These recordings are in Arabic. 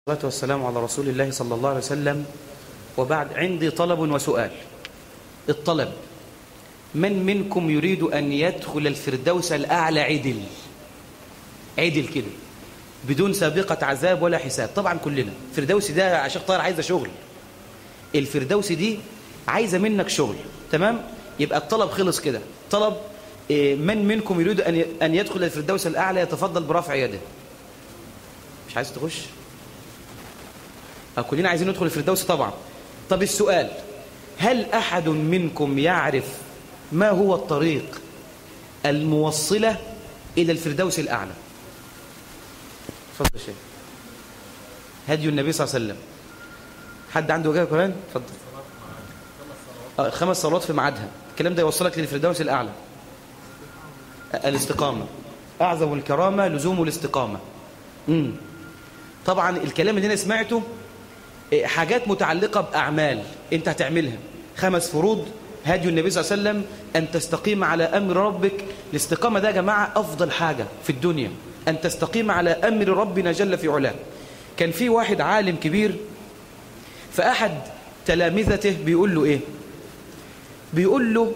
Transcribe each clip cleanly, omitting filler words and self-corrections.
والصلاة والسلام على رسول الله صلى الله عليه وسلم. وبعد، عندي طلب وسؤال. الطلب: من منكم يريد أن يدخل الفردوس الأعلى عدل كده بدون سابقة عذاب ولا حساب؟ طبعا كلنا. الفردوس ده عشان طاير عايزة شغل، الفردوس دي عايزة منك شغل، تمام؟ يبقى الطلب خلص كده. طلب: من منكم يريد أن يدخل الفردوس الأعلى يتفضل برفع يده. مش عايز تخش؟ كلنا عايزين ندخل الفردوس طبعا. طب السؤال: هل أحد منكم يعرف ما هو الطريق الموصلة إلى الفردوس الأعلى؟ اتفضل يا شيخ. هدي النبي صلى الله عليه وسلم. حد عنده وجهه كمان؟ اتفضل. 5 صلوات في ميعادها. الكلام ده يوصلك للفردوس الأعلى. الاستقامة. أعظم الكرامة لزوم الاستقامة. طبعا الكلام اللي أنا سمعته حاجات متعلقة بأعمال أنت هتعملها. 5 فروض هدي النبي صلى الله عليه وسلم أن تستقيم على أمر ربك. الاستقامة ده يا جماعة أفضل حاجة في الدنيا، أن تستقيم على أمر ربنا جل في علاه. كان في واحد عالم كبير، فأحد تلامذته بيقول له إيه؟ بيقول له: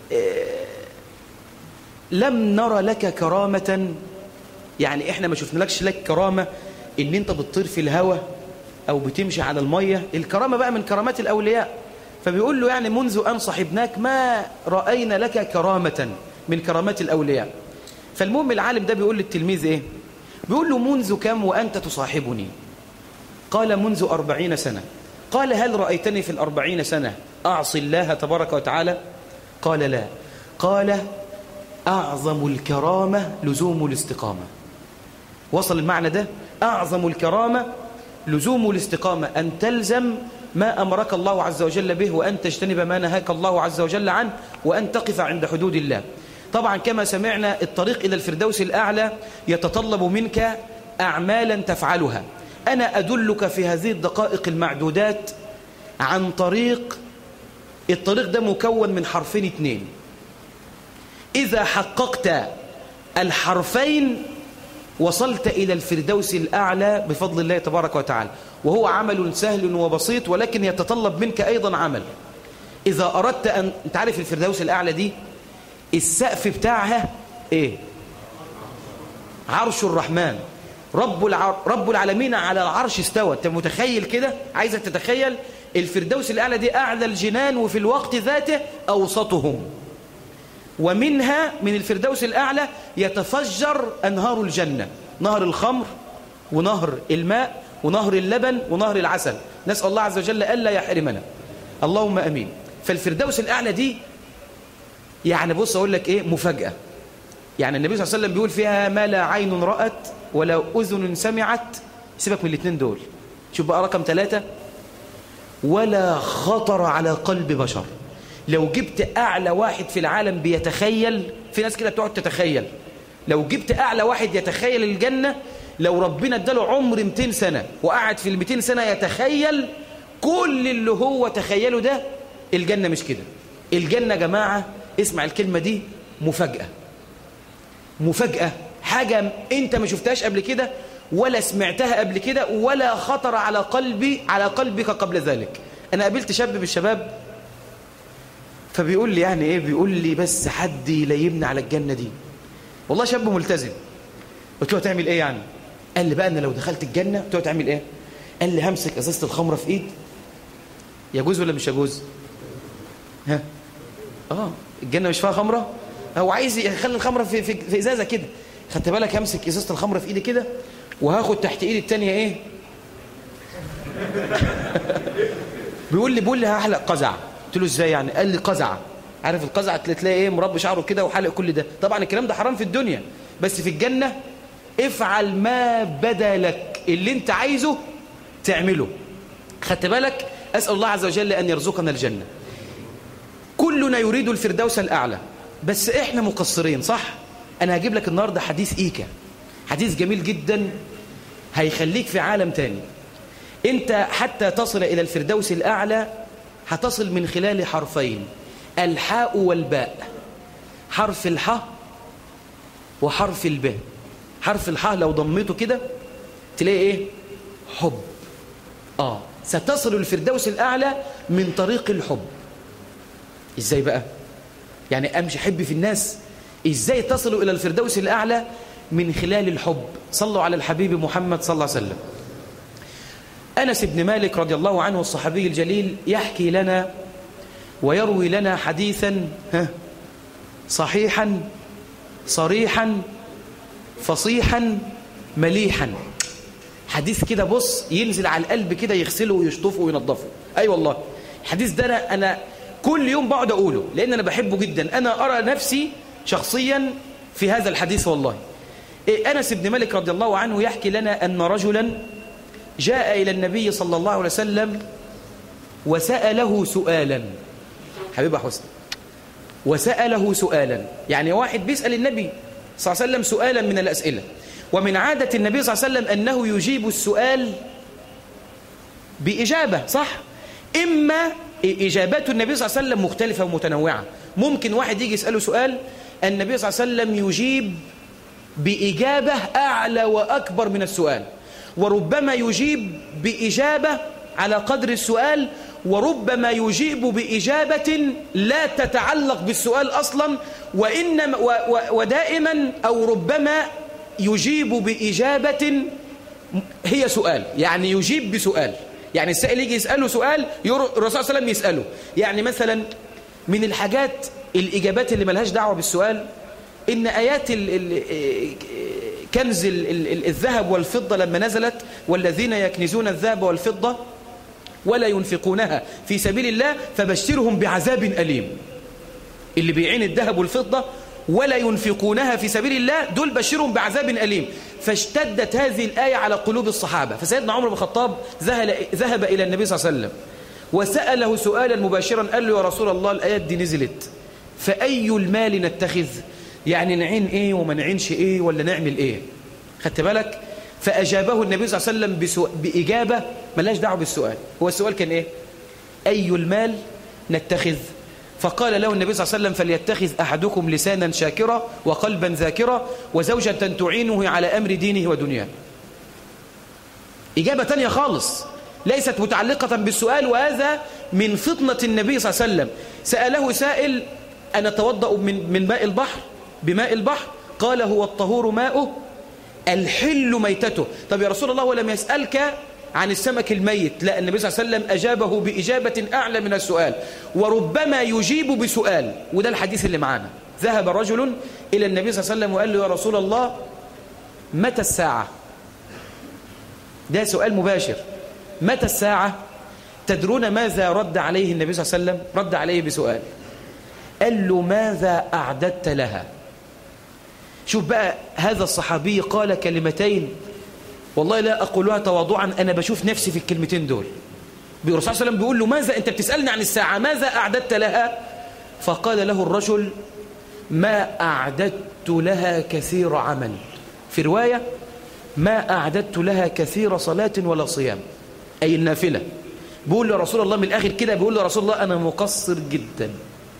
لم نرى لك كرامة، يعني إحنا ما شفنالكش لك كرامة إن أنت بتطير في الهواء أو بتمشي على المية. الكرامة بقى من كرامات الأولياء. فبيقول له: يعني منذ أن صحبناك ما رأينا لك كرامة من كرامات الأولياء. فالمهم العالم ده بيقول للتلميذ إيه؟ بيقول له: منذ كم وأنت تصاحبني؟ قال: منذ 40 سنة. قال: هل رأيتني في 40 سنة أعصي الله تبارك وتعالى؟ قال: لا. قال: أعظم الكرامة لزوم الاستقامة. وصل المعنى ده؟ أعظم الكرامة لزوم الاستقامة، أن تلزم ما أمرك الله عز وجل به، وأن تجتنب ما نهاك الله عز وجل عنه، وأن تقف عند حدود الله. طبعا كما سمعنا الطريق إلى الفردوس الأعلى يتطلب منك أعمالا تفعلها. أنا أدلك في هذه الدقائق المعدودات عن طريق. الطريق ده مكون من حرفين 2. إذا حققت الحرفين وصلت إلى الفردوس الأعلى بفضل الله تبارك وتعالى، وهو عمل سهل وبسيط، ولكن يتطلب منك أيضا عمل. إذا أردت أن تعرف الفردوس الأعلى دي السقف بتاعها إيه؟ عرش الرحمن. رب العالمين على العرش استوى. أنت متخيل كده؟ عايزك تتخيل الفردوس الأعلى دي أعلى الجنان، وفي الوقت ذاته أوسطهم. ومنها من الفردوس الأعلى يتفجر أنهار الجنة، نهر الخمر ونهر الماء ونهر اللبن ونهر العسل. نسأل الله عز وجل ألا يحرمنا، اللهم أمين. فالفردوس الأعلى دي يعني بص أقول لك إيه، مفاجأة. يعني النبي صلى الله عليه وسلم بيقول فيها: ما لا عين رأت ولا أذن سمعت. سيبك من الاثنين دول، شوف بقى رقم 3: ولا خطر على قلب بشر. لو جبت أعلى واحد في العالم بيتخيل، في ناس كده بتقعد تتخيل، لو جبت أعلى واحد يتخيل الجنة، لو ربنا اداله عمر 200 سنة وقعد في 200 سنة يتخيل كل اللي هو تخيله ده، الجنة مش كده. الجنة يا جماعة، اسمع الكلمة دي، مفاجأة. مفاجأة، حاجة انت ما شفتهاش قبل كده ولا سمعتها قبل كده ولا خطر على قلبك قبل ذلك. أنا قابلت شاب من الشباب فبيقول لي يعني ايه، بيقول لي: بس حد يليمنا على الجنة دي. والله شاب ملتزم. قلت له: هتعمل ايه يعني؟ قال لي: بقى انا لو دخلت الجنة. قلت له: هتعمل ايه؟ قال لي: همسك ازازة الخمرة في ايد. يجوز ولا مش يجوز؟ ها؟ الجنة مش فيها خمرة؟ هو عايز يخلي الخمرة في ازازة كده. خدت بالك؟ همسك ازازة الخمرة في ايدي كده، وهاخد تحت ايدي التانية ايه؟ بيقول لي هحلق قزع. قلت له: ازاي يعني؟ قال لي: قزعه. عارف القزعه تلاقي ايه؟ مربي شعره كده وحلق كل ده. طبعا الكلام ده حرام في الدنيا، بس في الجنه افعل ما بدا لك، اللي انت عايزه تعمله. خدت بالك؟ اسال الله عز وجل ان يرزقنا الجنه. كلنا يريد الفردوس الاعلى، بس احنا مقصرين، صح؟ انا هجيب لك النهارده حديث ايكا، حديث جميل جدا هيخليك في عالم تاني. انت حتى تصل الى الفردوس الاعلى هتصل من خلال حرفين: الحاء والباء. حرف الحاء وحرف الباء. حرف الحاء لو ضميته كده تلاقي ايه؟ حب. ستصل الفردوس الأعلى من طريق الحب. إزاي بقى؟ يعني أمشي حب في الناس، إزاي تصلوا إلى الفردوس الأعلى؟ من خلال الحب. صلوا على الحبيب محمد صلى الله عليه وسلم. أنس بن مالك رضي الله عنه الصحابي الجليل يحكي لنا ويروي لنا حديثا صحيحا صريحا فصيحا مليحا. حديث كده بص ينزل على القلب كده، يغسله ويشطفه وينظفه. أي والله الحديث ده أنا كل يوم بقعد أقوله لأن أنا بحبه جدا. أنا أرى نفسي شخصيا في هذا الحديث والله. أنس بن مالك رضي الله عنه يحكي لنا أن رجلا جاء إلى النبي صلى الله عليه وسلم وسأله سؤالا. حبيبة حسن، وسأله سؤالا يعني واحد بيسأل النبي صلى الله عليه وسلم سؤالا من الأسئلة. ومن عادة النبي صلى الله عليه وسلم أنه يجيب السؤال بإجابة، صح؟ إما إجابات النبي صلى الله عليه وسلم مختلفة ومتنوعة. ممكن واحد يجي يسأله سؤال النبي صلى الله عليه وسلم يجيب بإجابة أعلى وأكبر من السؤال، وربما يجيب بإجابة على قدر السؤال، وربما يجيب بإجابة لا تتعلق بالسؤال أصلا، وإنما ودائما أو ربما يجيب بإجابة هي سؤال، يعني يجيب بسؤال. يعني السائل يجي يسأله سؤال الرسول صلى الله عليه وسلم يسأله. يعني مثلا من الحاجات الإجابات اللي ملهاش دعوة بالسؤال إن آيات كنز الذهب والفضة لما نزلت والذين يكنزون الذهب والفضة ولا ينفقونها في سبيل الله فبشرهم بعذاب أليم. اللي بيعين الذهب والفضة ولا ينفقونها في سبيل الله دول بشرهم بعذاب أليم. فاشتدت هذه الآية على قلوب الصحابة. فسيدنا عمر بن الخطاب ذهب إلى النبي صلى الله عليه وسلم وسأله سؤالا مباشرا، قال له يا رسول الله الآيات دي نزلت فأي المال نتخذ؟ يعني نعين إيه وما نعينش إيه ولا نعمل إيه؟ خدت بالك؟ فأجابه النبي صلى الله عليه وسلم بإجابة ملاش دعوه بالسؤال. هو السؤال كان إيه؟ أي المال نتخذ؟ فقال له النبي صلى الله عليه وسلم فليتخذ أحدكم لسانا شاكرا وقلبا ذاكرا وزوجة تعينه على أمر دينه ودنياه. إجابة تانية خالص ليست متعلقة بالسؤال، وهذا من فطنة النبي صلى الله عليه وسلم. سأله سائل أنا أتوضأ من ماء البحر بماء البحر؟ قال هو الطهور ماؤه الحل ميتته. طب يا رسول الله ولم يسألك عن السمك الميت؟ لا، النبي صلى الله عليه وسلم أجابه بإجابة أعلى من السؤال، وربما يجيب بسؤال. وده الحديث اللي معانا. ذهب رجل إلى النبي صلى الله عليه وسلم وقال له يا رسول الله متى الساعة؟ ده سؤال مباشر. متى الساعة؟ تدرون ماذا رد عليه النبي صلى الله عليه وسلم؟ رد عليه بسؤال، قال له ماذا أعددت لها؟ شوف بقى هذا الصحابي قال كلمتين والله لا أقولها تواضعا، أنا بشوف نفسي في الكلمتين دول. الرسول صلى الله عليه وسلم بيقول له ماذا أنت بتسألني عن الساعة، ماذا أعددت لها؟ فقال له الرجل ما أعددت لها كثير عمل. في رواية ما أعددت لها كثير صلاة ولا صيام، أي النافلة. بيقول له رسول الله من الآخر كده، بيقول له رسول الله أنا مقصر جدا،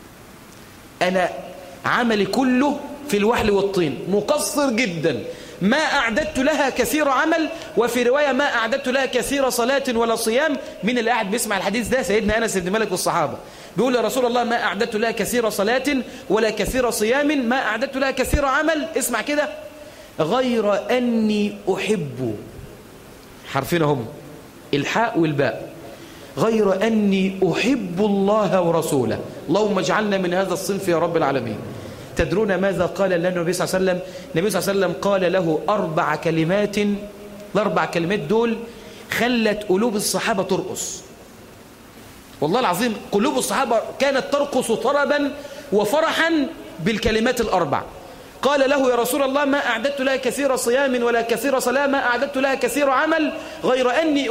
أنا عملي كله في الوحل والطين، مقصر جدا. ما أعددت لها كثير عمل، وفي رواية ما أعددت لها كثير صلاة ولا صيام. من اللي قاعد بيسمع الحديث ده؟ سيدنا أنس بن مالك والصحابة. بيقول يا رسول الله ما أعددت لها كثير صلاة ولا كثير صيام، ما أعددت لها كثير عمل، اسمع كده، غير أني أحب، حرفين هم الحاء والباء، غير أني أحب الله ورسوله. اللهم اجعلنا من هذا الصنف يا رب العالمين. تدرون ماذا قال لنا النبي صلى الله عليه وسلم؟ النبي صلى الله عليه وسلم قال له 4 كلمات. الأربع كلمات دول خلت قلوب الصحابة ترقص. والله العظيم قلوب الصحابة كانت ترقص طربا وفرحا بالكلمات الأربع. قال له يا رسول الله ما أعددت لها كثير صيام ولا كثير صلاة، ما أعددت لها كثير عمل، غير أني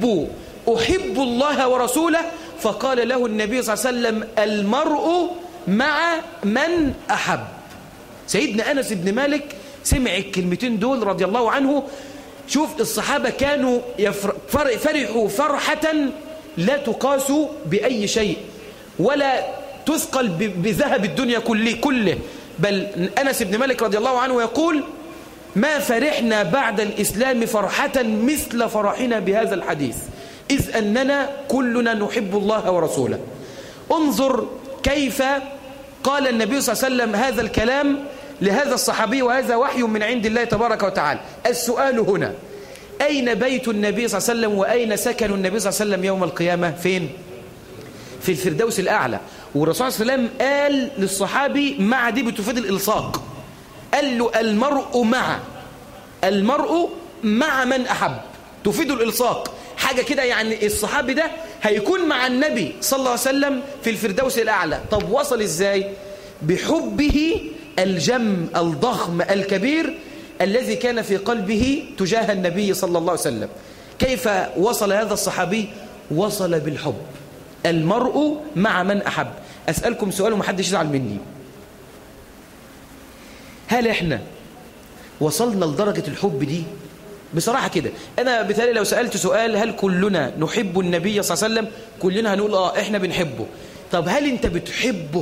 أحب الله ورسوله. فقال له النبي صلى الله عليه وسلم المرء مع من أحب. سيدنا أنس بن مالك سمع الكلمتين دول رضي الله عنه. شوف الصحابة كانوا فرحوا فرحة لا تقاس بأي شيء ولا تثقل بذهب الدنيا كله. بل أنس بن مالك رضي الله عنه يقول ما فرحنا بعد الإسلام فرحة مثل فرحنا بهذا الحديث. إذ أننا كلنا نحب الله ورسوله. انظر كيف قال النبي صلى الله عليه وسلم هذا الكلام لهذا الصحابي، وهذا وحي من عند الله تبارك وتعالى. السؤال هنا: أين بيت النبي صلى الله عليه وسلم وأين سكن النبي صلى الله عليه وسلم يوم القيامة؟ فين؟ في الفردوس الأعلى. والرسول صلى الله عليه وسلم قال للصحابي مع دي بتفيد الإلصاق، قال له المرء مع من أحب، تفيد الإلصاق. حاجة كده يعني الصحابي ده هيكون مع النبي صلى الله عليه وسلم في الفردوس الأعلى. طب وصل إزاي؟ بحبه الجم الضخم الكبير الذي كان في قلبه تجاه النبي صلى الله عليه وسلم. كيف وصل هذا الصحابي؟ وصل بالحب. المرء مع من أحب. أسألكم سؤال ومحدش يزعل مني، هل إحنا وصلنا لدرجة الحب دي؟ بصراحة كده أنا بتهيألي لو سألت سؤال هل كلنا نحب النبي صلى الله عليه وسلم، كلنا هنقول إحنا بنحبه. طب هل أنت بتحبه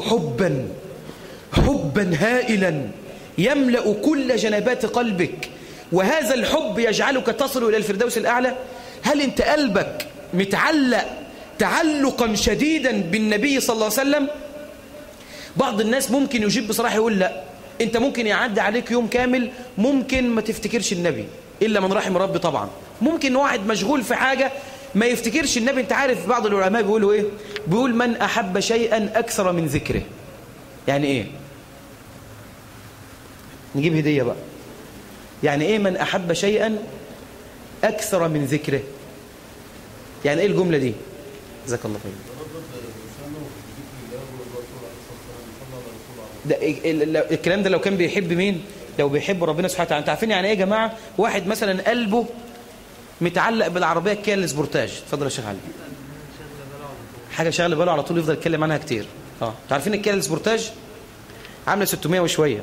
حبا هائلا يملأ كل جنبات قلبك، وهذا الحب يجعلك تصل إلى الفردوس الأعلى؟ هل أنت قلبك متعلق تعلقا شديدا بالنبي صلى الله عليه وسلم؟ بعض الناس ممكن يجيب بصراحة يقول لا، أنت ممكن يعدي عليك يوم كامل ممكن ما تفتكرش النبي إلا من رحم ربي طبعا. ممكن واحد مشغول في حاجة ما يفتكرش النبي. أنت عارف بعض العلماء بيقولوا إيه؟ بيقول من أحب شيئا أكثر من ذكره. يعني إيه؟ نجيب هدية بقى. يعني إيه من أحب شيئا أكثر من ذكره؟ يعني إيه الجملة دي؟ جزاك الله خير. ده الكلام ده لو كان بيحب مين؟ لو بيحب ربنا سبحانه وتعالى. انتوا عارفين يعني ايه يا جماعه؟ واحد مثلا قلبه متعلق بالعربيه الكيا السبورتاج. اتفضل يا شيخ علي. حاجه شغله باله على طول يفضل يتكلم عنها كتير. انتوا عارفين الكيا السبورتاج عامله 600 وشويه.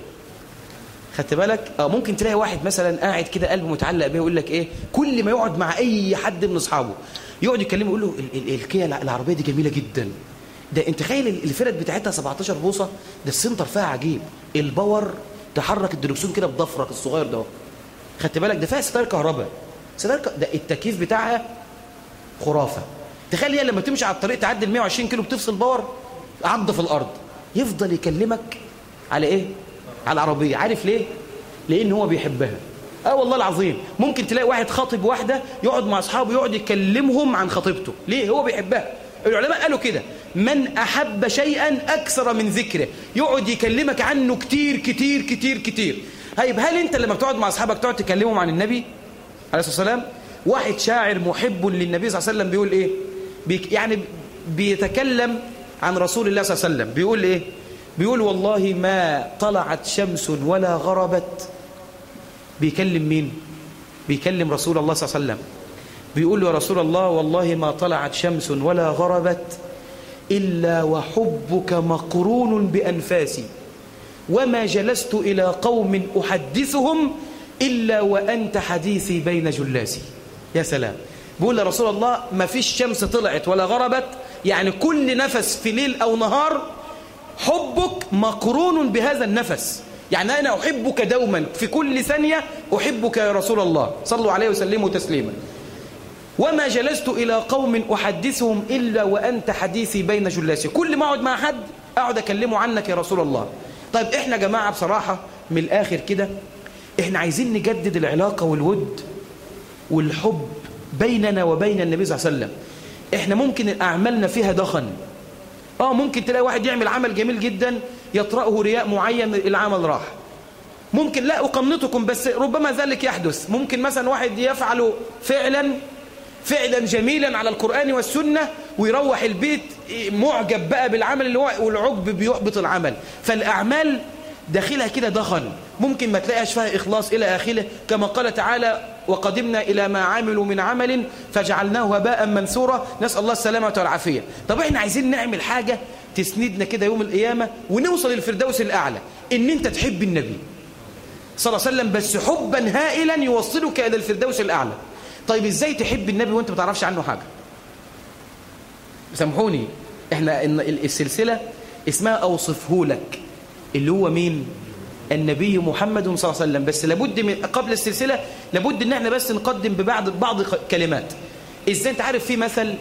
خدت بالك؟ ممكن تلاقي واحد مثلا قاعد كده قلبه متعلق بيه ويقول لك ايه؟ كل ما يقعد مع اي حد من اصحابه يقعد يكلمه يقول له الكيا العربيه دي جميله جدا. ده انت تخيل الفرد بتاعتها 17 بوصه، ده السنتر فيها عجيب، الباور تحرك الدركسيون كده بضفرك الصغير ده. خدت بالك؟ ده فيها ستاير كهرباء، ده التكييف بتاعها خرافه. تخيل هي لما تمشي على الطريق تعدي ال 120 كيلو بتفصل باور عض في الارض. يفضل يكلمك على ايه؟ على العربيه. عارف ليه؟ لان هو بيحبها. والله العظيم ممكن تلاقي واحد خاطب واحده يقعد مع اصحابه يقعد يكلمهم عن خطيبته. ليه؟ هو بيحبها. العلماء قالوا كده من أحب شيئا أكثر من ذكره، يقعد يكلمك عنه كتير كتير كتير كتير. هل أنت لما بتقعد مع أصحابك تقعد تكلمهم عن النبي عليه الصلاة والسلام؟ واحد شاعر محب للنبي صلى الله عليه وسلم بيقول إيه؟ يعني بيتكلم عن رسول الله صلى الله عليه وسلم. بيقول إيه؟ بيقول والله ما طلعت شمس ولا غربت. بيكلم مين؟ بيكلم رسول الله صلى الله عليه وسلم. بيقول له يا رسول الله والله ما طلعت شمس ولا غربت إلا وحبك مقرون بأنفاسي، وما جلست إلى قوم أحدثهم إلا وأنت حديثي بين جلاسي. يا سلام. بيقول يا رسول الله ما فيش شمس طلعت ولا غربت، يعني كل نفس في ليل أو نهار حبك مقرون بهذا النفس. يعني أنا أحبك دوما في كل ثانية أحبك يا رسول الله، صلوا عليه وسلموا تسليما. وما جلست إلى قوم أحدثهم إلا وأنت حديثي بين جلاسي. كل ما أقعد مع حد أقعد أكلمه عنك يا رسول الله. طيب إحنا جماعة بصراحة من الآخر كده إحنا عايزين نجدد العلاقة والود والحب بيننا وبين النبي صلى الله عليه وسلم. إحنا ممكن أعمالنا فيها دخن. ممكن تلاقي واحد يعمل عمل جميل جدا يطرأه رياء معين العمل راح. ممكن لا أقنطكم بس ربما ذلك يحدث. ممكن مثلا واحد يفعل فعلا جميلا على القرآن والسنة ويروح البيت معجب بقى بالعمل اللي هو، والعجب بيحبط العمل. فالأعمال داخلها كده دخن، ممكن ما تلاقيش فيها إخلاص إلى آخره، كما قال تعالى وقدمنا إلى ما عملوا من عمل فجعلناه هباء منثورا. نسأل الله السلامة والعافية. طب احنا عايزين نعمل حاجة تسندنا كده يوم القيامة ونوصل للفردوس الأعلى، إن أنت تحب النبي صلى الله عليه وسلم بس حبا هائلا يوصلك إلى الفردوس الأعلى. طيب ازاي تحب النبي وانت ما تعرفش عنه حاجة؟ سامحوني، احنا السلسلة اسمها اوصفه لك، اللي هو مين؟ النبي محمد صلى الله عليه وسلم. بس لابد من قبل السلسلة لابد ان احنا بس نقدم بعض كلمات. ازاي؟ انت عارف في مثل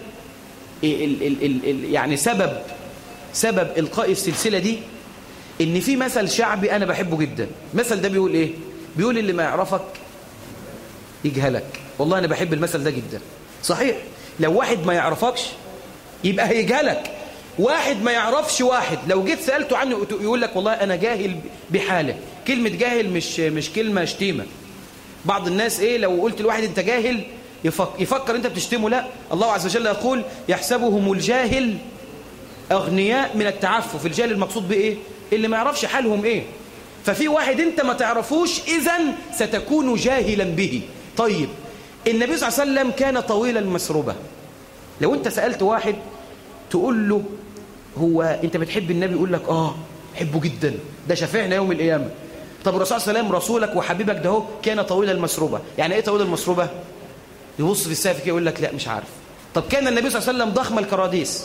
يعني سبب إلقاء السلسلة دي ان في مثل شعبي انا بحبه جدا. المثل ده بيقول ايه؟ بيقول اللي ما يعرفك يجهلك. والله انا بحب المثل ده جدا. صحيح، لو واحد ما يعرفكش يبقى هيجهلك. واحد ما يعرفش واحد لو جيت سألته عنه يقول لك والله انا جاهل بحاله. كلمة جاهل مش كلمة شتيمة. بعض الناس لو قلت لواحد انت جاهل يفكر انت بتشتمه. لا، الله عز وجل يقول يحسبهم الجاهل اغنياء من التعفف. الجاهل المقصود بايه؟ اللي ما يعرفش حالهم ايه. ففي واحد انت ما تعرفوش اذن ستكون جاهلا به. طيب، النبي صلى الله عليه وسلم كان طويل المسربة. لو انت سألت واحد تقول له هو انت بتحب النبي؟ يقول لك بحبه جدا، ده شفيعنا يوم القيامة. طب الرسول صلى الله عليه وسلم رسولك وحبيبك ده هو كان طويل المسربة. يعني ايه طويل المسربة؟ يبص في السقف كده يقول لك لا مش عارف. طب كان النبي صلى الله عليه وسلم ضخم الكراديس.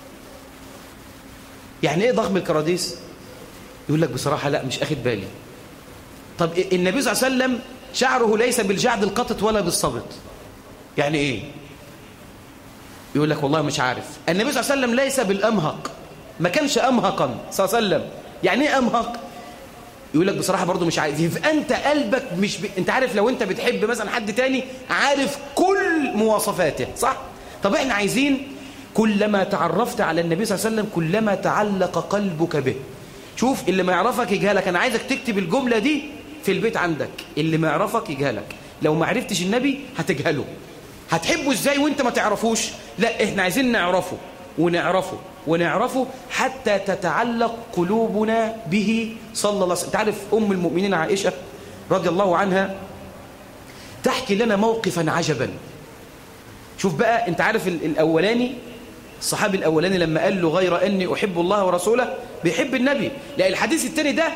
يعني ايه ضخم الكراديس؟ يقول لك بصراحة لا مش اخد بالي. طب النبي صلى الله عليه وسلم شعره ليس بالجعد القطط ولا بالصبط. يعني ايه؟ يقول لك والله مش عارف. النبي صلى الله عليه وسلم ليس بالامهق، ما كانش امهقا صلى الله عليه وسلم. يعني ايه امهق؟ يقول لك بصراحة برضو مش عارف. يبقى انت قلبك مش انت عارف لو انت بتحب مثلا حد تاني عارف كل مواصفاته، صح؟ طب احنا عايزين كلما تعرفت على النبي صلى الله عليه وسلم كلما تعلق قلبك به. شوف، اللي ما يعرفك يجهلك. انا عايزك تكتب الجملة دي في البيت عندك. اللي ما يعرفك يجهلك. لو ما عرفتش النبي هتجهله. هتحبه ازاي وانت ما تعرفوش؟ لا، احنا عايزين نعرفه ونعرفه ونعرفه حتى تتعلق قلوبنا به صلى الله عليه وسلم. انت عارف ام المؤمنين عائشة رضي الله عنها تحكي لنا موقفا عجبا. شوف بقى، انت عارف الاولاني الصحابي الاولاني لما قال له غير اني احب الله ورسوله بيحب النبي. لا، الحديث الثاني ده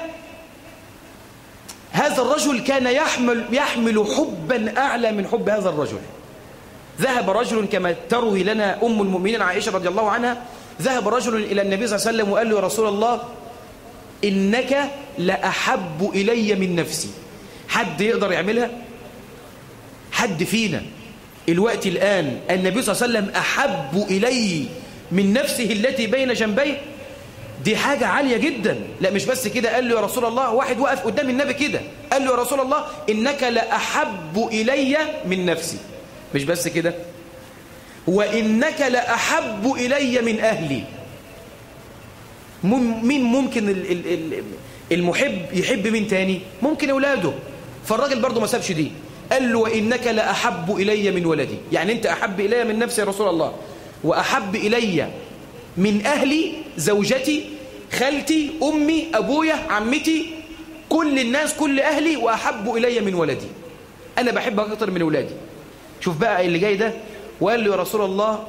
هذا الرجل كان يحمل حبا اعلى من حب هذا الرجل. ذهب رجل كما تروي لنا ام المؤمنين عائشة رضي الله عنها، ذهب رجل الى النبي صلى الله عليه وسلم وقال له يا رسول الله انك لأحب الي من نفسي. حد يقدر يعملها؟ حد فينا الوقت الآن النبي صلى الله عليه وسلم أحب إلي من نفسه التي بين جنبيه؟ دي حاجة عالية جدا. لا مش بس كده، قال له يا رسول الله، واحد وقف قدام النبي كده قال له يا رسول الله إنك لأحب إلي من نفسي. مش بس كده، وإنك لأحب إلي من أهلي. مين ممكن المحب يحب مين تاني؟ ممكن أولاده. فالراجل برضو ما سابش دي، قال له وإنك لأحب إلي من ولدي. يعني أنت أحب إلي من نفسي يا رسول الله، وأحب إلي من أهلي، زوجتي، خالتي، أمي، أبويا، عمتي، كل الناس، كل أهلي، وأحب إلي من ولدي. أنا بحبك أكتر من أولادي. شوف بقى اللي جاي ده، وقال له يا رسول الله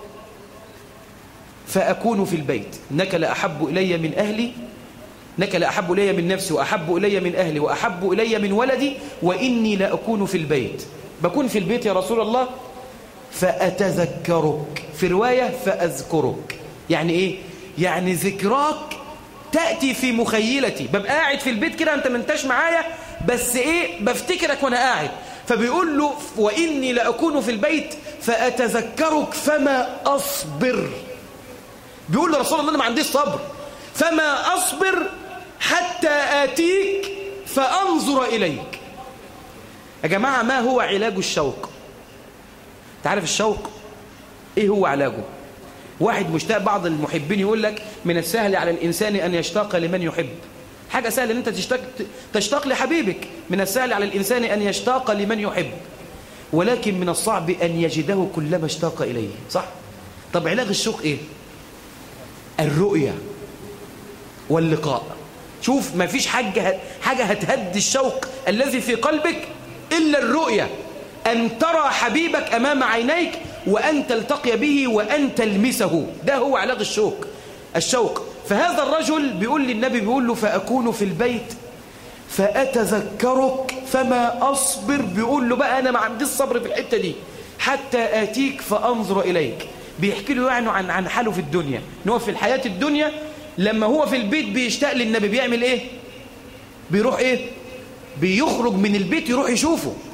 فأكون في البيت. إنك لأحب إلي من أهلي، إنك لأحب إلي من نفسي، وأحب إلي من أهلي، وأحب إلي من ولدي، وإني لأكون في البيت. بكون في البيت يا رسول الله فأتذكرك. في رواية فأذكرك. يعني إيه؟ يعني ذكراك تأتي في مخيلتي. ببقى قاعد في البيت كده أنت منتش معايا، بس إيه؟ بفتكرك وأنا قاعد. فبيقول له وإني لأكون في البيت فأتذكرك فما أصبر. بيقول له رسول الله أنا ما عنديش صبر، فما أصبر حتى آتيك فأنظر إليك. يا جماعة، ما هو علاج الشوق؟ تعرف الشوق إيه هو علاجه؟ واحد مشتاق، بعض المحبين يقول لك من السهل على الإنسان أن يشتاق لمن يحب. حاجة سهلة أن أنت تشتاق لحبيبك. من السهل على الإنسان أن يشتاق لمن يحب، ولكن من الصعب أن يجده كلما اشتاق إليه، صح؟ طب علاج الشوق إيه؟ الرؤية واللقاء. شوف، ما فيش حاجة هتهدي الشوق الذي في قلبك إلا الرؤية. أن ترى حبيبك أمام عينيك، وأن تلتقي به، وأن تلمسه. ده هو علاج الشوق. فهذا الرجل بيقول للنبي، بيقول له فأكون في البيت فأتذكرك فما أصبر. بيقول له بقى أنا ما عنديش صبر في الحتة دي حتى آتيك فأنظر إليك. بيحكي له يعني عن حاله في الدنيا، إن هو في الحياة الدنيا لما هو في البيت بيشتاق للنبي بيعمل إيه؟ بيروح إيه؟ بيخرج من البيت يروح يشوفه.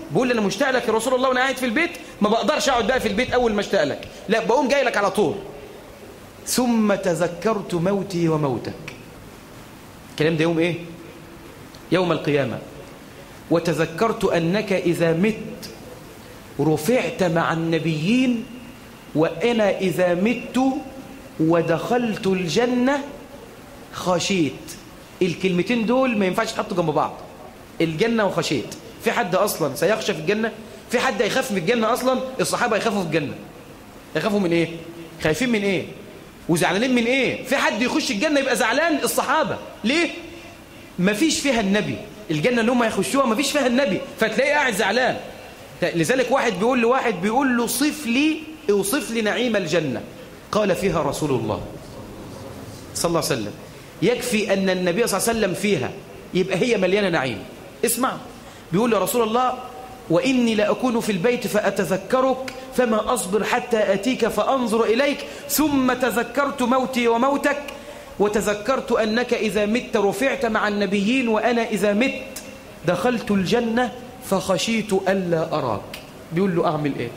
بقول لي أنا مشتاق لك يا رسول الله وأنا قاعد في البيت، ما بقدرش أقعد بقى في البيت أول ما اشتاق لك، لا بقوم جاي لك على طول. ثم تذكرت موتي وموتك. الكلام ده يوم إيه؟ يوم القيامة. وتذكرت أنك إذا مت رفعت مع النبيين، وأنا إذا مت ودخلت الجنة خشيت. الكلمتين دول ما ينفعش تحطوا جنب بعض، الجنة وخشيت. في حد أصلا سيخشى في الجنة؟ في حد هيخاف من الجنة أصلا؟ الصحابة يخافوا في الجنة، يخافوا من إيه؟ خايفين من إيه؟ وزعلانين من إيه؟ في حد يخش الجنة يبقى زعلان؟ الصحابة. ليه؟ مفيش فيها النبي. الجنة اللي هم يخشوها مفيش فيها النبي، فتلاقيه قاعد زعلان. لذلك واحد بيقول لواحد، بيقول له اوصف لي نعيم الجنة. قال فيها رسول الله صلى الله عليه وسلم. يكفي أن النبي صلى الله عليه وسلم فيها يبقى هي مليانة نعيم. اسمع، بيقول يا رسول الله وإني لأكون في البيت فأتذكرك فما أصبر حتى أتيك فأنظر إليك، ثم تذكرت موتي وموتك، وتذكرت أنك إذا مت رفعت مع النبيين، وأنا إذا مت دخلت الجنة فخشيت ألا أراك. بيقول له أعمل إيه؟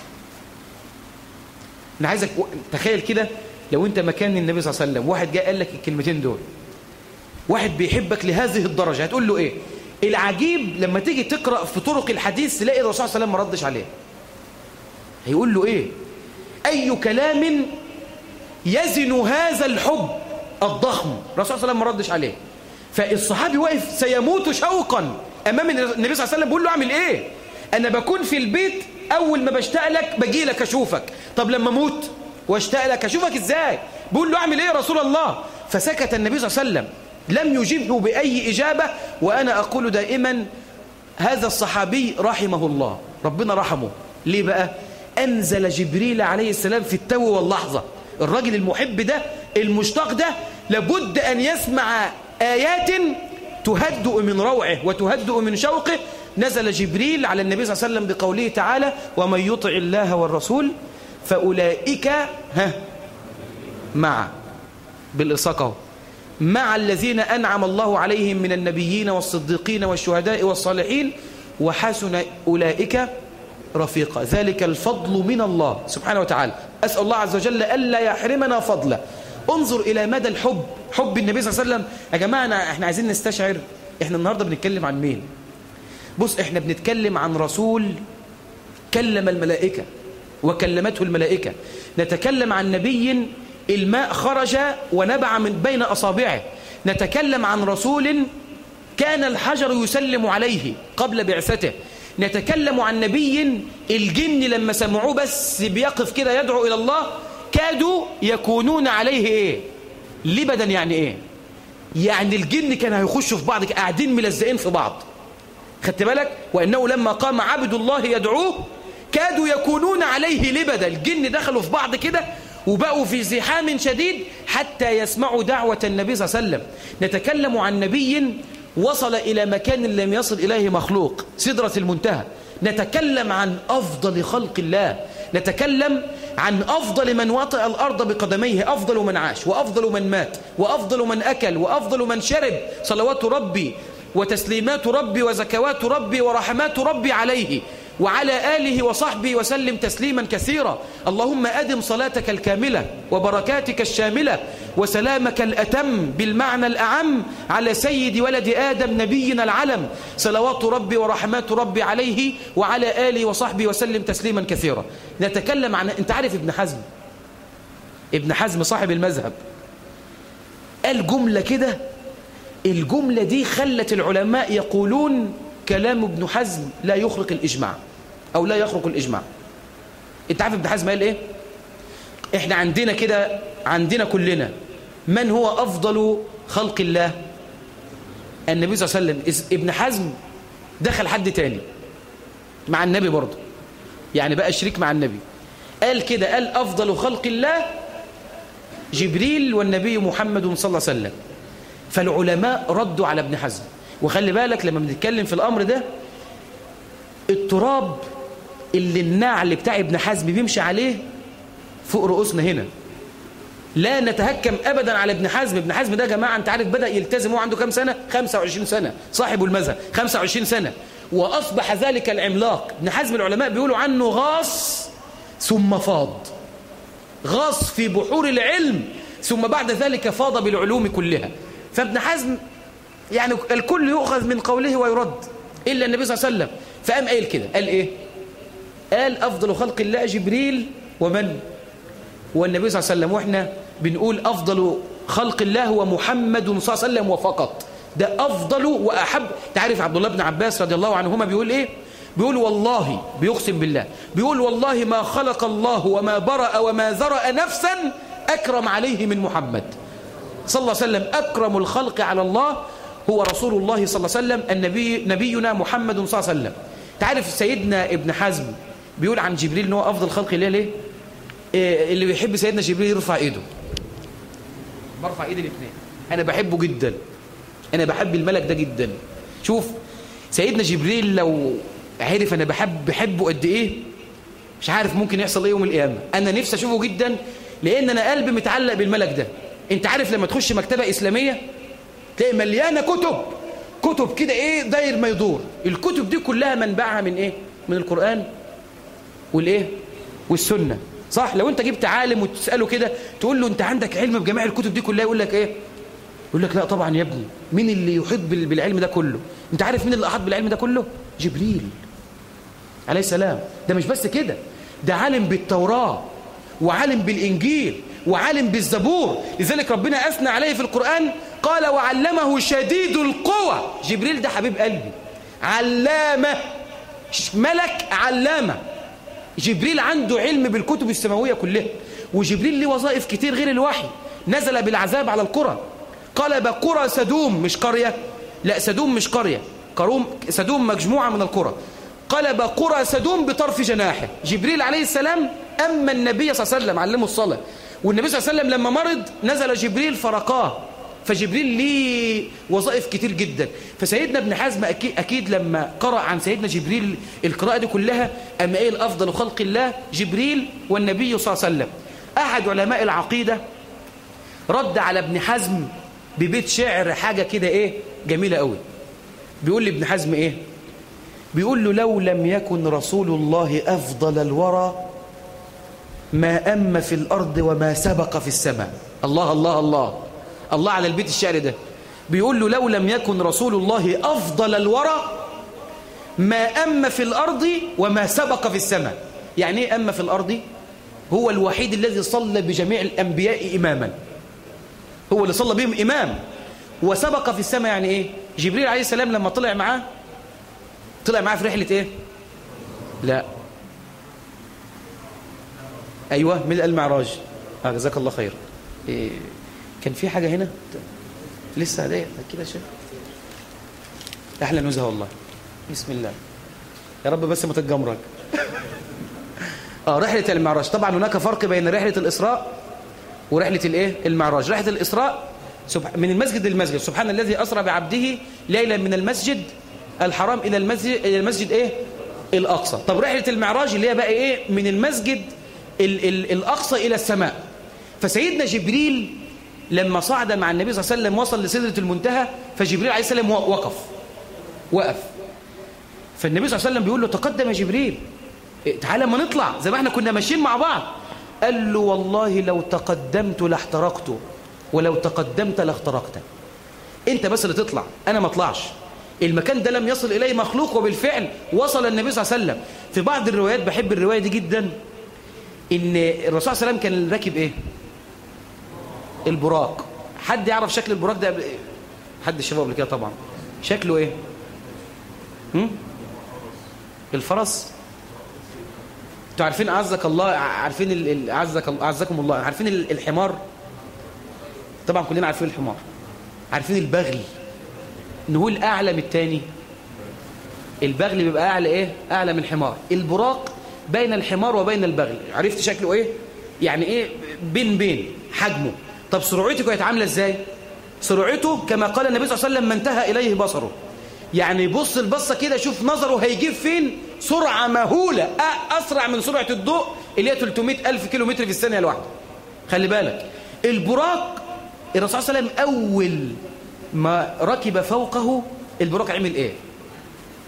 أنا عايزك تخيل كده، لو أنت مكان النبي صلى الله عليه وسلم، واحد جاء قال لك الكلمتين دول، واحد بيحبك لهذه الدرجة، هتقول له إيه؟ العجيب لما تيجي تقرأ في طرق الحديث تلاقي الرسول صلى الله عليه وسلم ما ردش عليه. هيقول له إيه؟ أي كلام يزن هذا الحب الضخم؟ الرسول صلى الله عليه وسلم ما ردش عليه. فالصحابي واقف سيموت شوقا أمام النبي صلى الله عليه وسلم، بيقول له أعمل إيه؟ أنا بكون في البيت أول ما بشتاق لك بجي لك أشوفك، طب لما أموت واشتاق لك أشوفك إزاي؟ بيقول له أعمل إيه يا رسول الله؟ فسكت النبي صلى الله عليه وسلم، لم يجيبه بأي إجابة. وأنا أقول دائما هذا الصحابي رحمه الله، ربنا رحمه. ليه بقى؟ أنزل جبريل عليه السلام في التو واللحظة. الراجل المحب ده المشتاق ده لابد أن يسمع آيات تهدئ من روعه وتهدئ من شوقه. نزل جبريل على النبي صلى الله عليه وسلم بقوله تعالى ومن يطع الله والرسول فأولئك مع بالإصاقة مع الذين أنعم الله عليهم من النبيين والصديقين والشهداء والصالحين وحسن أولئك رفيقا، ذلك الفضل من الله سبحانه وتعالى. أسأل الله عز وجل ألا يحرمنا فضله. انظر إلى مدى الحب، حب النبي صلى الله عليه وسلم. يا جماعة احنا عايزين نستشعر احنا النهاردة بنتكلم عن مين. بص، احنا بنتكلم عن رسول كلم الملائكة وكلمته الملائكة، نتكلم عن نبي الماء خرج ونبع من بين أصابعه، نتكلم عن رسول كان الحجر يسلم عليه قبل بعثته، نتكلم عن نبي الجن لما سمعوه بس بيقف كده يدعو إلى الله كادوا يكونون عليه إيه؟ لبدا. يعني إيه؟ يعني الجن كانوا هيخشوا في بعض قاعدين ملزقين في بعض. خدت بالك؟ وإنه لما قام عبد الله يدعوه كادوا يكونون عليه لبدا. الجن دخلوا في بعض كده وبقوا في زحام شديد حتى يسمعوا دعوة النبي صلى الله عليه وسلم. نتكلم عن نبي وصل إلى مكان لم يصل إليه مخلوق، سدرة المنتهى. نتكلم عن أفضل خلق الله، نتكلم عن أفضل من وطئ الأرض بقدميه، أفضل من عاش وأفضل من مات وأفضل من أكل وأفضل من شرب، صلوات ربي وتسليمات ربي وزكوات ربي ورحمات ربي عليه وعلى آله وصحبه وسلم تسليما كثيرا. اللهم أدم صلاتك الكاملة وبركاتك الشاملة وسلامك الأتم بالمعنى الأعم على سيد ولد آدم نبينا العلم، صلوات ربي ورحمات ربي عليه وعلى آله وصحبه وسلم تسليما كثيرا. نتكلم عن، انت عارف ابن حزم صاحب المذهب قال جملة كده، الجملة دي خلت العلماء يقولون كلام ابن حزم لا يخرق الإجماع أو لا يخرق الإجماع. انت عارف ابن حزم قال ايه؟ احنا عندنا كده، عندنا كلنا من هو أفضل خلق الله؟ النبي صلى الله عليه وسلم. ابن حزم دخل حد تاني مع النبي برضه، يعني بقى شريك مع النبي. قال كده، قال أفضل خلق الله جبريل والنبي محمد صلى الله عليه وسلم. فالعلماء ردوا على ابن حزم. وخلي بالك لما بنتكلم في الأمر ده، التراب اللي النعل بتاع ابن حزم بيمشي عليه فوق رؤوسنا هنا، لا نتهكم أبدا على ابن حزم. ابن حزم ده يا جماعة انت عارف بدأ يلتزم هو عنده كام سنة؟ 25 سنة، صاحب المذهب 25 سنة، وأصبح ذلك العملاق. ابن حزم العلماء بيقولوا عنه غاص ثم فاض، غاص في بحور العلم ثم بعد ذلك فاض بالعلوم كلها. فابن حزم يعني الكل يؤخذ من قوله ويرد إلا النبي صلى الله عليه وسلم. فقام قايل كده، قال إيه؟ قال أفضل خلق الله جبريل ومن؟ والنبي صلى الله عليه وسلم. وإحنا بنقول أفضل خلق الله هو محمد صلى الله عليه وسلم وفقط، ده أفضل وأحب. تعرف عبد الله بن عباس رضي الله عنهما بيقول إيه؟ بيقول والله، بيقسم بالله، بيقول والله ما خلق الله وما برأ وما ذرأ نفسا أكرم عليه من محمد صلى الله عليه وسلم. أكرم الخلق على الله هو رسول الله صلى الله عليه وسلم، نبينا محمد صلى الله عليه وسلم. تعرف سيدنا ابن حزم بيقول عن جبريل إنه أفضل خلق الله ليه؟ اللي بيحب سيدنا جبريل يرفع إيده. برفع إيدي الاثنين، أنا بحبه جدا، أنا بحب الملك ده جدا. شوف سيدنا جبريل لو عرف أنا بحبه قد إيه، مش عارف ممكن يحصل إيه يوم القيامة. أنا نفسي أشوفه جدا لأن أنا قلبي متعلق بالملك ده. أنت عارف لما تخش مكتبة إسلامية تلاقي مليانة كتب كده إيه داير ما يدور. الكتب دي كلها منبعها من إيه؟ من القرآن والإيه؟ والسنة، صح؟ لو أنت جبت عالم وتسأله كده تقول له أنت عندك علم بجميع الكتب دي كلها، يقول لك إيه؟ يقول لك لا طبعا يا ابني، مين اللي يحيط بالعلم ده كله؟ أنت عارف مين اللي أحاط بالعلم ده كله؟ جبريل عليه السلام. ده مش بس كده، ده عالم بالتوراة وعالم بالإنجيل وعالم بالزبور. لذلك ربنا أثنى عليه في القرآن قال وعلمه شديد القوى. جبريل ده حبيب قلبي، علامة، ملك علامة. جبريل عنده علم بالكتب السماوية كلها. وجبريل له وظائف كتير غير الوحي. نزل بالعذاب على القرى، قلب قرى سدوم، مش قرية، لا سدوم مش قرية، سدوم مجموعة من القرى، قلب قرى سدوم بطرف جناحه. جبريل عليه السلام أما النبي صلى الله عليه وسلم علمه الصلاة، والنبي صلى الله عليه وسلم لما مرض نزل جبريل فرقاه. فجبريل ليه وظائف كتير جدا. فسيدنا ابن حزم أكيد لما قرأ عن سيدنا جبريل القراءة دي كلها أما إيه الأفضل خلق الله جبريل والنبي صلى الله عليه وسلم. أحد علماء العقيدة رد على ابن حزم ببيت شعر حاجة كده إيه جميلة قوي. بيقول لابن حزم إيه؟ بيقول له لو لم يكن رسول الله أفضل الورى ما أم في الأرض وما سبق في السماء. الله الله الله الله على البيت الشعر ده. بيقول له لو لم يكن رسول الله أفضل الورى ما أم في الأرض وما سبق في السماء. يعني إيه أم في الأرض؟ هو الوحيد الذي صلى بجميع الأنبياء إماما، هو اللي صلى بهم إمام. وسبق في السماء يعني إيه؟ جبريل عليه السلام لما طلع معاه في رحلة إيه؟ لا أيوة من المعراج. جزاك الله خير. كان في حاجة هنا لسه هدايا كده شيء. أحلى نزهة والله. بسم الله يا رب بس ما تتجمرك. رحلة المعراج. طبعا هناك فرق بين رحلة الإسراء ورحلة الإيه؟ المعراج. رحلة الإسراء من المسجد للمسجد، سبحان الذي أسرى بعبده ليلا من المسجد الحرام إلى المسجد إيه؟ الأقصى. طب رحلة المعراج اللي هي بقى إيه؟ من المسجد الأقصى إلى السماء. فسيدنا جبريل لما صعد مع النبي صلى الله عليه وسلم وصل لسدرة المنتهى، فجبريل عليه السلام وقف. فالنبي صلى الله عليه وسلم بيقول له تقدم يا جبريل، تعالى ما نطلع زي ما احنا كنا ماشيين مع بعض. قال له والله لو تقدمت لاحترقت ولو تقدمت لاخترقت. انت بس اللي تطلع، انا ما اطلعش. المكان ده لم يصل اليه مخلوق، وبالفعل وصل النبي صلى الله عليه وسلم. في بعض الروايات، بحب الرواية دي جدا، ان الرسول صلى الله عليه وسلم كان راكب ايه؟ البراق. حد يعرف شكل البراق ده؟ حد الشباب قبل كده طبعا. شكله ايه؟ الفرس. انتوا عارفين عزك الله، عارفين عزكم الله، عارفين الحمار؟ طبعا كلنا عارفين الحمار. عارفين البغل؟ نقول اعلى من التاني. البغل بيبقى اعلى ايه؟ اعلى من الحمار. البراق بين الحمار وبين البغل. عرفت شكله ايه؟ يعني ايه؟ بين حجمه. طب سرعته كانت عامله ازاي؟ سرعته كما قال النبي صلى الله عليه وسلم ما انتهى اليه بصره. يعني يبص البصه كده، شوف نظره هيجيب فين. سرعه مهوله، اسرع من سرعه الضوء اللي هي 300,000 كيلومتر في الثانيه الواحده. خلي بالك البراق، الرسول صلى الله عليه وسلم اول ما ركب فوقه البراق عمل ايه؟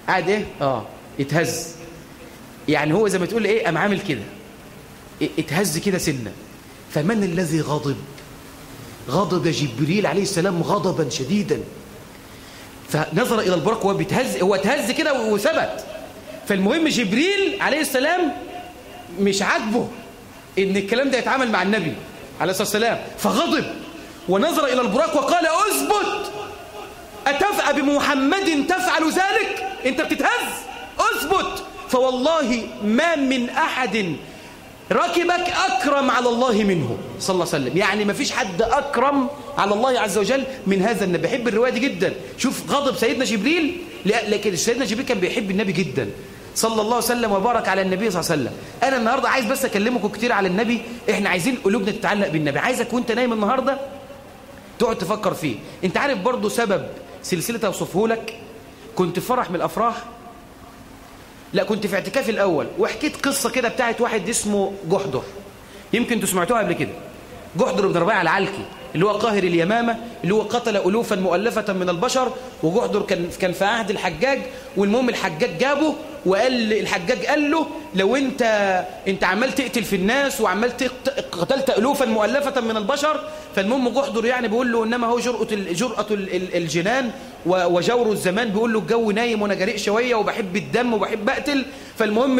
قاعد ايه يتهز، يعني هو زي ما تقول ايه قام عامل كده، اتهز كده سنه. فمن الذي غضب جبريل عليه السلام غضبا شديدا، فنظر الى البراق وهو بيتهز، هو اتهز كده وثبت. فالمهم جبريل عليه السلام مش عاجبه ان الكلام ده يتعامل مع النبي عليه الصلاه والسلام، فغضب ونظر الى البراق وقال اثبت، اتفأ بمحمد تفعل ذلك؟ انت بتتهز، اثبت، فوالله ما من احد ركبك أكرم على الله منه صلى الله عليه وسلم. يعني ما فيش حد أكرم على الله عز وجل من هذا النبي. بحب الرواية دي جدا. شوف غضب سيدنا جبريل، لكن سيدنا جبريل كان بيحب النبي جدا صلى الله عليه وسلم وبارك على النبي صلى الله عليه وسلم. أنا النهاردة عايز بس أكلمكم كتير على النبي. إحنا عايزين قلوبنا تتعلق بالنبي. عايزك وانت نايم النهاردة تقعد تفكر فيه. انت عارف برضو سبب سلسلة أوصفه لك؟ كنت في فرح من الأفراح، لا كنت في اعتكاف الأول، وحكيت قصة كده بتاعت واحد اسمه جحدر، يمكن انتوا سمعتوها قبل كده. جحدر بن ربيعة العلكي اللي هو قاهر اليمامة، اللي هو قتل ألوفا مؤلفة من البشر. وجحدر كان في عهد الحجاج. والمهم الحجاج جابه وقال الحجاج قال له لو انت عمال تقتل في الناس وعمال قتلت ألوفا مؤلفة من البشر. فالمهم جحدر يعني بيقول له انما هو جرأة الجنان وجور الزمان. بيقول له الجو نايم وانا جريء شويه وبحب الدم وبحب اقتل. فالمهم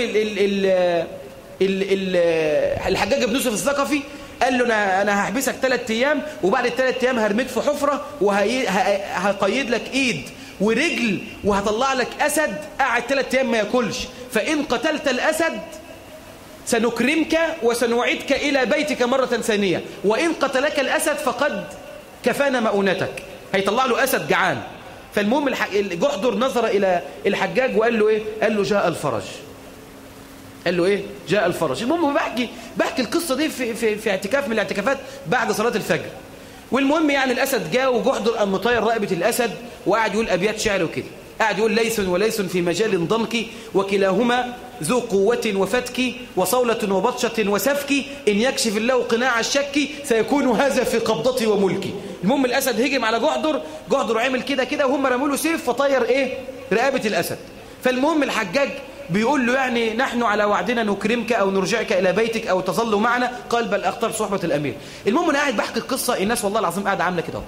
الحجاج بن يوسف الثقفي قال له انا هحبسك 3 ايام، وبعد ال3 ايام هرميك في حفره وهقيد لك ايد ورجل وهطلع لك اسد قاعد 3 ايام ما ياكلش، فان قتلت الاسد سنكرمك وسنعيدك الى بيتك مره ثانيه، وان قتلك الاسد فقد كفانا مؤونتك. هيطلع له اسد جعان. فالمهم جحدر نظر الى الحجاج وقال له ايه؟ قال له جاء الفرج. قال له ايه؟ جاء الفرج. المهم بحكي القصه دي في اعتكاف من الاعتكافات بعد صلاه الفجر. والمهم يعني الاسد جاء وجحدر قام مطير رقبه الاسد وقعد يقول ابيات شعر وكده. قاعد يقول ليس وليس في مجال ضنك وكلاهما ذو قوة وفتك وصولة وبطشة وسفك إن يكشف الله قناع الشك سيكون هذا في قبضتي وملكي. المهم الأسد هجم على جحدر عمل كده وهم رموا له سيف فطير إيه؟ رقبة الأسد. فالمهم الحجاج بيقول له يعني نحن على وعدنا نكرمك أو نرجعك إلى بيتك أو تظل معنا. قال بل أختار صحبة الأمير. المهم أنا قاعد بحكي القصة، الناس والله العظيم قاعدة عاملة كده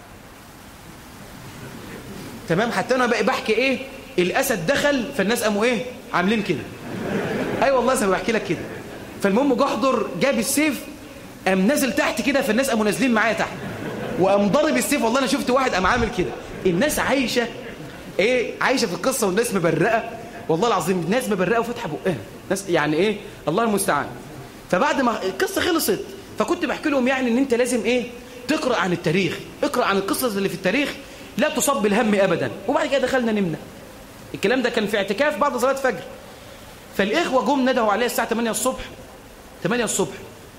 تمام. حتى أنا بحكي إيه؟ الأسد دخل فالناس قاموا إيه؟ عاملين كده. أي والله زي ما بحكي لك كده. فالمهم جحدر جاب السيف قام نازل تحت كده، فالناس قاموا نازلين معايا تحت وقام ضرب السيف. والله أنا شفت واحد قام عامل كده. الناس عايشة إيه؟ عايشة في القصة والناس مبرقة والله العظيم. الناس مبرقة وفتحة بقها ناس يعني إيه؟ الله المستعان. فبعد ما القصة خلصت فكنت بحكي لهم يعني إن أنت لازم إيه؟ تقرأ عن التاريخ، اقرأ عن القصص اللي في التاريخ لا تصب بالهم أبدا. وبعد كده دخلنا نمنا. الكلام ده كان في اعتكاف بعد صلاة فجر. فالإخوة جم ندهوا عليه الساعة 8 الصبح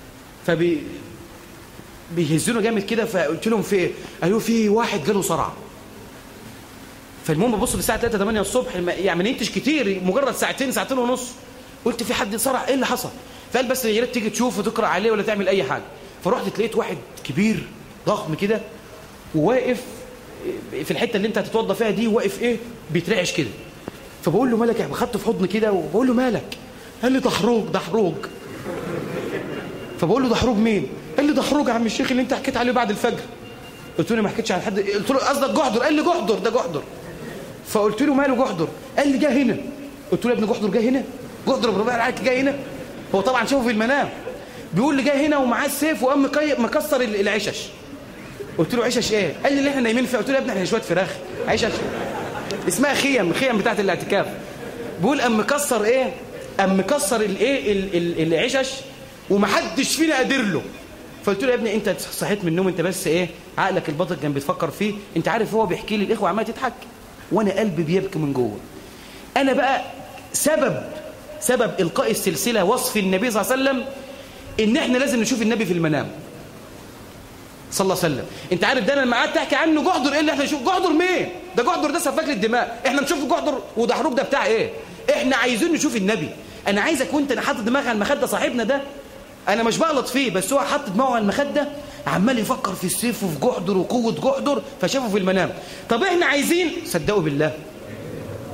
بيهزونوا جامد كده. فقلت لهم في ايه؟ قالوا في واحد جاله صرع. فالمهم ببص في الساعة 8 الصبح يعني ما نمتش كتير، مجرد ساعتين ونص. قلت في حد صرع، ايه اللي حصل؟ فقال بس يا ريت تيجي تشوف وتقرأ عليه ولا تعمل أي حاجة. فرحت لقيت واحد كبير ضخم كده وواقف في الحتة اللي انت هتتوضى فيها دي، واقف ايه؟ بيترعش كده. فبقول له مالك؟ خدته في حضن كده وبقول له مالك؟ قال لي ده حروج. فبقول له ده حروج مين؟ قال لي ده حروج عم الشيخ اللي انت حكيت عليه بعد الفجر. قلت له ما حكيتش عن حد. قلت له قصدك جحدر؟ قال لي جحدر ده جحدر. فقلت له ماله جحدر؟ قال لي جه هنا. قلت له يا ابن جحدر جه هنا؟ جحدر بن ربيعة العلكي جه هنا؟ هو طبعا شافه في المنام. بيقول لي جه هنا ومعاه السيف وقام مكسر العشش. قلت له عشش ايه؟ قال لي اللي احنا نايمين فيها. قلت له يا ابني احنا شويه فراخ. عشش اسمها خيم بتاعت الاعتكاف. بيقول قام مكسر ايه؟ قام مكسر الايه العشش ومحدش فينا قادر له. فقلت له يا ابني انت صحيت من النوم، انت بس ايه عقلك الباطن كان بيتفكر فيه. انت عارف هو بيحكي لي الاخوه عماله تضحك وانا قلبي بيبكي من جوه. انا بقى سبب القاء السلسله وصف النبي صلى الله عليه وسلم ان احنا لازم نشوف النبي في المنام صلى الله عليه وسلم. انت عارف ده انا لما قعدت احكي عنه جحدر ايه اللي احنا نشوف؟ جحدر مين؟ ده جحدر ده سفاك للدماء. احنا نشوف جحدر وده حروب ده بتاع ايه؟ احنا عايزين نشوف النبي. انا عايزك وانت انا حاطط دماغك على المخده. صاحبنا ده انا مش بغلط فيه، بس هو حاطط دماغه على المخده عمال يفكر في السيف وفي جحدر وقوه جحدر فشافه في المنام. طب احنا عايزين صدقوا بالله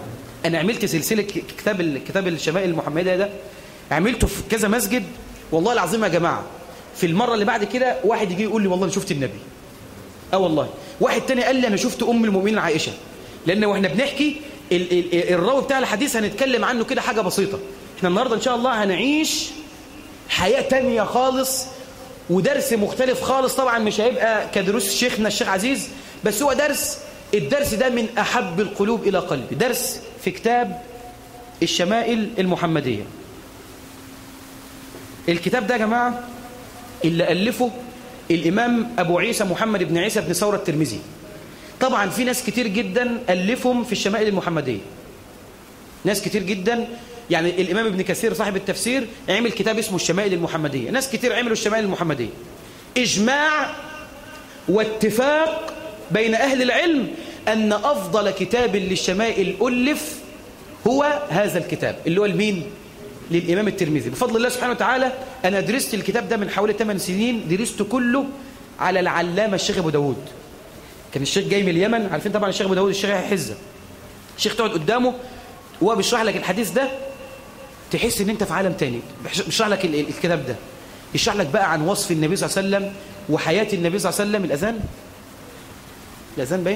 أنا عملت سلسلة كتاب الشمائل المحمدية ده، عملته في كذا مسجد. والله العظيم يا جماعة، في المرة اللي بعد كده واحد يجي يقول لي والله أنا شفت النبي. والله واحد تاني قال لي أنا شفت أم المؤمنين عائشة. لأن وإحنا بنحكي الراوي بتاع الحديث هنتكلم عنه كده حاجة بسيطة. إحنا النهاردة إن شاء الله هنعيش حياة تانية خالص ودرس مختلف خالص. طبعا مش هيبقى كدروس شيخنا الشيخ عزيز، بس هو الدرس ده من أحب القلوب إلى قلبي. درس في كتاب الشمائل المحمدية. الكتاب ده يا جماعة اللي ألفه الإمام أبو عيسى محمد بن عيسى بن ثورة الترمذي. طبعا في ناس كتير جدا ألفهم في الشمائل المحمدية، ناس كتير جدا. يعني الإمام ابن كثير صاحب التفسير عمل كتاب اسمه الشمائل المحمدية، ناس كتير عملوا الشمائل المحمدية. إجماع واتفاق بين أهل العلم أن أفضل كتاب للشمائل ألف هو هذا الكتاب اللي هو المين؟ للإمام الترمذي. بفضل الله سبحانه وتعالى أنا درست الكتاب ده من حوالي 8 سنين، درسته كله على العلامة الشيخ أبو داود. كان الشيخ جاي من اليمن، عارفين طبعا الشيخ أبو داود الشيخ حزة، الشيخ تقعد قدامه وهو بيشرح لك الحديث ده تحس ان انت في عالم تاني. بيشرح لك الكتاب ده، يشرح لك بقى عن وصف النبي صلى الله عليه وسلم وحياة النبي صلى الله عليه وسلم. الأذان باين؟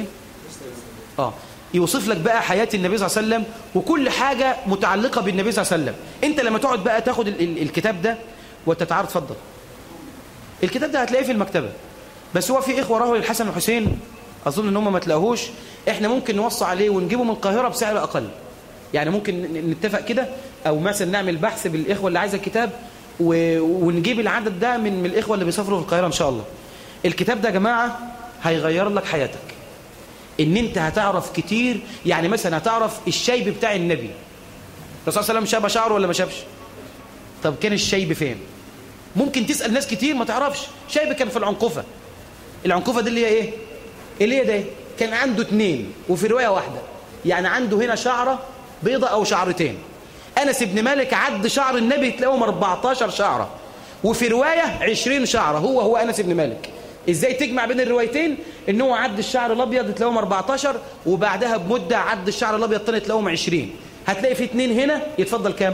يوصف لك بقى حياة النبي صلى الله عليه وسلم وكل حاجة متعلقة بالنبي صلى الله عليه وسلم. انت لما تقعد بقى تاخد الكتاب ده وتتعرض، اتفضل الكتاب ده هتلاقيه في المكتبة، بس هو في إخوة راهوا للحسن والحسين أظن ان هم ما تلاقوهوش. احنا ممكن نوصي عليه ونجيبه من القاهرة بسعر أقل، يعني ممكن نتفق كده، أو مثلا نعمل بحث بالإخوة اللي عايزة الكتاب ونجيب العدد ده من الإخوة اللي بيسافروا في القاهرة إن شاء الله. الكتاب ده يا جماعة هيغير لك حياتك، إن أنت هتعرف كتير. يعني مثلا هتعرف الشيب بتاع النبي. الرسول صلى الله عليه وسلم شاب شعره ولا ما شابش؟ طب كان الشيب فين؟ ممكن تسأل ناس كتير ما تعرفش. شيب كان في العنقفة. العنقفة دي اللي هي إيه؟ اللي هي ده كان عنده 2 وفي رواية واحدة، يعني عنده هنا شعرة بيضة أو شعرتين. أنس بن مالك عد شعر النبي تلاقيهم 14 شعرة، وفي رواية 20 شعرة. هو أنس بن مالك. إزاي تجمع بين الروايتين؟ إن هو عد الشعر الأبيض تلاقيهم 14، وبعدها بمدة عد الشعر الأبيض تاني تلاقيهم 20. هتلاقي في 2 هنا يتفضل كام؟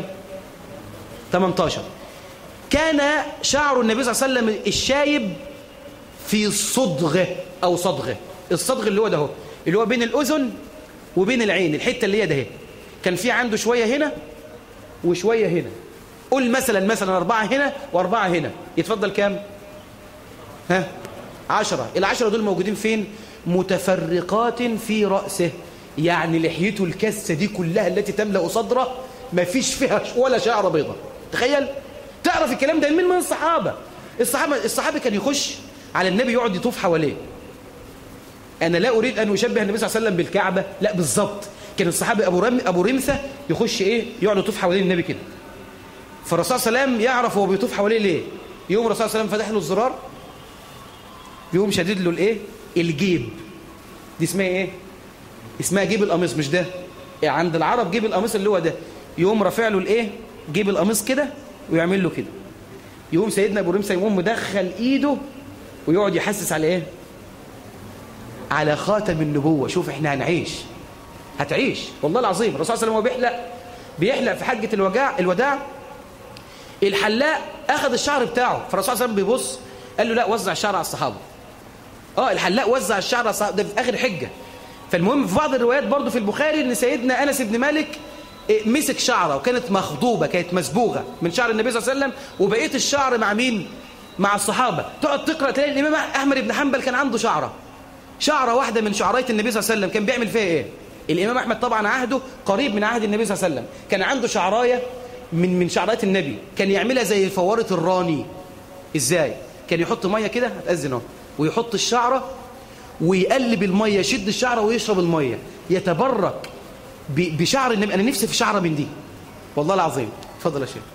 18. كان شعر النبي صلى الله عليه وسلم الشايب في صدغه أو صدغه. الصدغ اللي هو ده، اللي هو بين الأذن وبين العين، الحتة اللي هي ده. كان في عنده شوية هنا وشوية هنا. قول مثلا 4 هنا و4 هنا، يتفضل كام؟ 10. ال10 دول موجودين فين؟ متفرقات في رأسه، يعني لحيته الكسة دي كلها التي تملأ صدره ما فيش فيها ولا شعر بيضة. تخيل. تعرف الكلام ده من الصحابة. الصحابة كان يخش على النبي يقعد يطوف حواليه. أنا لا أريد أن أشبه النبي صلى الله عليه وسلم بالكعبة، لا بالظبط. كان الصحابي أبو رمثة يخش يقعد يطوف حوالين النبي كده. فالرسول صلى الله عليه وسلم يعرف هو بيطوف حواليه ليه. يوم الرسول صلى الله عليه وسلم فتح له الزرار، يقوم شديد له الجيب. دي اسمها ايه؟ اسمها جيب القميص. مش ده عند العرب جيب القميص اللي هو ده. يقوم رافع له جيب القميص كده ويعمل له كده. يقوم سيدنا ابو رمثة يقوم مدخل ايده ويقعد يحسس على على خاتم النبوة. شوف احنا هتعيش والله العظيم. الرسول صلى الله عليه وسلم بيحلق في حجة الوداع. الحلاق اخذ الشعر بتاعه، فالرسول صلى الله عليه وسلم بيبص قال له لا، وزع الشعر على الصحابة. الحلاق وزع الشعر على الصحابة، ده في اخر حجة. فالمهم في بعض الروايات برضو في البخاري ان سيدنا انس بن مالك مسك شعره وكانت مخضوبة، كانت مسبوغة من شعر النبي صلى الله عليه وسلم، وبقيت الشعر مع مين؟ مع الصحابة. تقعد تقرأ تلاقي الإمام أحمد بن حنبل كان عنده شعرة واحدة من شعرات النبي صلى الله عليه وسلم. كان بيعمل فيها ايه؟ الإمام أحمد طبعا عهده قريب من عهد النبي صلى الله عليه وسلم. كان عنده شعراية من شعرات النبي، كان يعملها زي فوارة الراني. ازاي؟ كان يحط مية كده، هتأذن اهو، ويحط الشعرة ويقلب المية، يشد الشعرة ويشرب المية، يتبرك بشعر النبي. أنا نفسي في شعرة من دي والله العظيم. اتفضل يا شيخ.